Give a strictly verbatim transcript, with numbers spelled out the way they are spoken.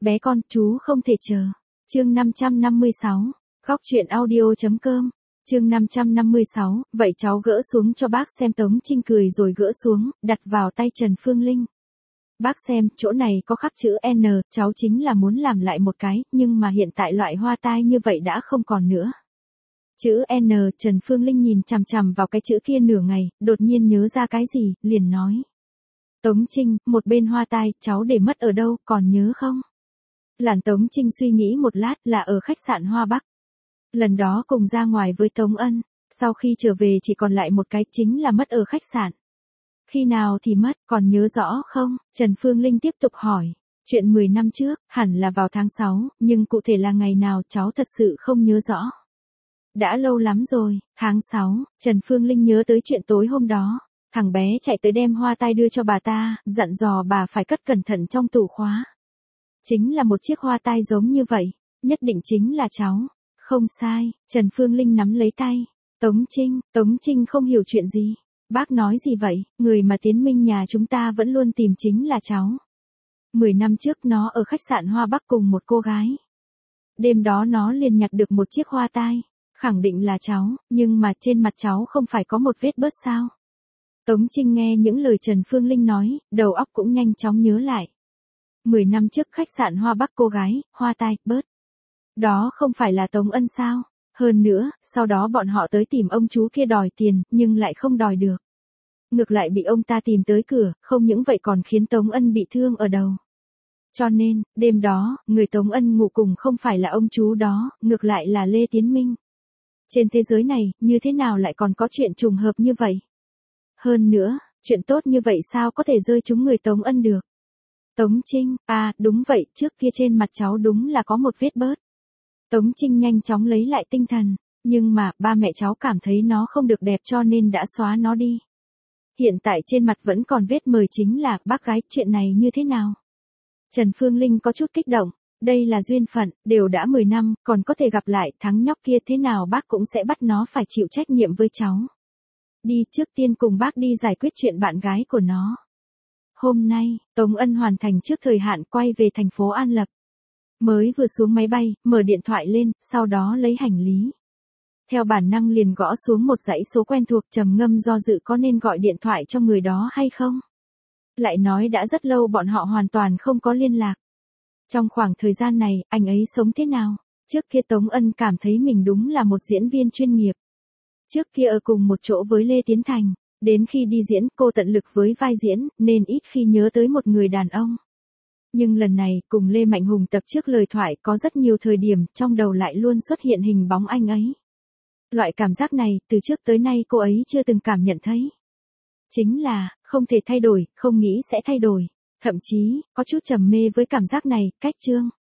Bé con, chú không thể chờ. Chương năm trăm năm mươi sáu. Góc truyện audio chấm com. Chương năm trăm năm mươi sáu, vậy cháu gỡ xuống cho bác xem. Tống Trinh cười rồi gỡ xuống, đặt vào tay Trần Phương Linh. Bác xem, chỗ này có khắc chữ N, cháu chính là muốn làm lại một cái, nhưng mà hiện tại loại hoa tai như vậy đã không còn nữa. Chữ N, Trần Phương Linh nhìn chằm chằm vào cái chữ kia nửa ngày, đột nhiên nhớ ra cái gì, liền nói. Tống Trinh, một bên hoa tai, cháu để mất ở đâu, còn nhớ không? Làn Tống Trinh suy nghĩ một lát, là ở khách sạn Hoa Bắc. Lần đó cùng ra ngoài với Tống Ân, sau khi trở về chỉ còn lại một cái, chính là mất ở khách sạn. Khi nào thì mất, còn nhớ rõ không? Trần Phương Linh tiếp tục hỏi. Chuyện mười năm trước, hẳn là vào tháng sáu, nhưng cụ thể là ngày nào cháu thật sự không nhớ rõ. Đã lâu lắm rồi, tháng sáu, Trần Phương Linh nhớ tới chuyện tối hôm đó. Thằng bé chạy tới đem hoa tai đưa cho bà ta, dặn dò bà phải cất cẩn thận trong tủ khóa. Chính là một chiếc hoa tai giống như vậy, nhất định chính là cháu. Không sai, Trần Phương Linh nắm lấy tay. Tống Trinh, Tống Trinh không hiểu chuyện gì. Bác nói gì vậy, người mà Tiến Minh nhà chúng ta vẫn luôn tìm chính là cháu. Mười năm trước nó ở khách sạn Hoa Bắc cùng một cô gái. Đêm đó nó liền nhặt được một chiếc hoa tai, khẳng định là cháu, nhưng mà trên mặt cháu không phải có một vết bớt sao? Tống Trinh nghe những lời Trần Phương Linh nói, đầu óc cũng nhanh chóng nhớ lại. Mười năm trước khách sạn Hoa Bắc cô gái, hoa tai, bớt. Đó không phải là Tống Ân sao? Hơn nữa, sau đó bọn họ tới tìm ông chú kia đòi tiền, nhưng lại không đòi được. Ngược lại bị ông ta tìm tới cửa, không những vậy còn khiến Tống Ân bị thương ở đầu. Cho nên, đêm đó, người Tống Ân ngủ cùng không phải là ông chú đó, ngược lại là Lê Tiến Minh. Trên thế giới này, như thế nào lại còn có chuyện trùng hợp như vậy? Hơn nữa, chuyện tốt như vậy sao có thể rơi trúng người Tống Ân được? Tống Trinh, à, đúng vậy, trước kia trên mặt cháu đúng là có một vết bớt. Tống Trinh nhanh chóng lấy lại tinh thần, nhưng mà, ba mẹ cháu cảm thấy nó không được đẹp cho nên đã xóa nó đi. Hiện tại trên mặt vẫn còn vết mờ, chính là, bác gái, chuyện này như thế nào? Trần Phương Linh có chút kích động, đây là duyên phận, đều đã mười năm, còn có thể gặp lại, thằng nhóc kia thế nào bác cũng sẽ bắt nó phải chịu trách nhiệm với cháu. Đi, trước tiên cùng bác đi giải quyết chuyện bạn gái của nó. Hôm nay, Tống Ân hoàn thành trước thời hạn quay về thành phố An Lập. Mới vừa xuống máy bay, mở điện thoại lên, sau đó lấy hành lý. Theo bản năng liền gõ xuống một dãy số quen thuộc, trầm ngâm do dự có nên gọi điện thoại cho người đó hay không. Lại nói đã rất lâu bọn họ hoàn toàn không có liên lạc. Trong khoảng thời gian này, anh ấy sống thế nào? Trước kia Tống Ân cảm thấy mình đúng là một diễn viên chuyên nghiệp. Trước kia ở cùng một chỗ với Lê Tiến Thành, đến khi đi diễn cô tận lực với vai diễn, nên ít khi nhớ tới một người đàn ông. Nhưng lần này, cùng Lê Mạnh Hùng tập trước lời thoại có rất nhiều thời điểm, trong đầu lại luôn xuất hiện hình bóng anh ấy. Loại cảm giác này, từ trước tới nay cô ấy chưa từng cảm nhận thấy. Chính là, không thể thay đổi, không nghĩ sẽ thay đổi. Thậm chí, có chút trầm mê với cảm giác này, cách chương.